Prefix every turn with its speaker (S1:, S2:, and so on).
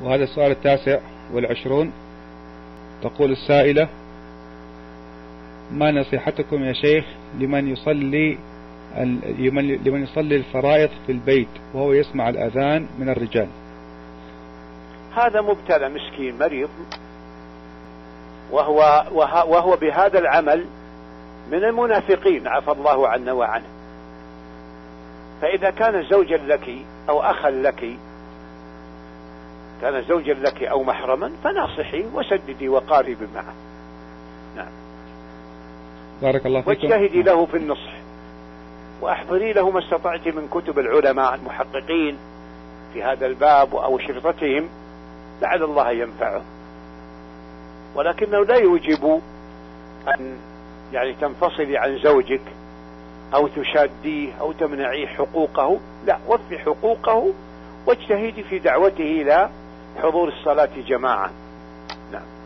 S1: وهذا السؤال 29. تقول السائلة: ما نصيحتكم يا شيخ لمن يصلي الفرائض في البيت وهو يسمع الأذان من الرجال؟
S2: هذا مبتلى مسكين مريض، وهو بهذا العمل من المنافقين، عفى الله عنا وعنه. فإذا كان زوجا لك أو أخا لك، كان زوجا لك أو محرما، فناصحي وسددي وقاربي معه. نعم.
S1: بارك الله فيكم.
S2: واجتهدي له في النصح، وأحضري له ما استطعت من كتب العلماء المحققين في هذا الباب أو شرطتهم، لعل الله ينفعه. ولكنه لا يوجب أن تنفصلي عن زوجك أو تشاديه أو تمنعيه حقوقه، لا، وفي حقوقه واجتهدي في دعوته إلى حضور الصلاة جماعة. نعم.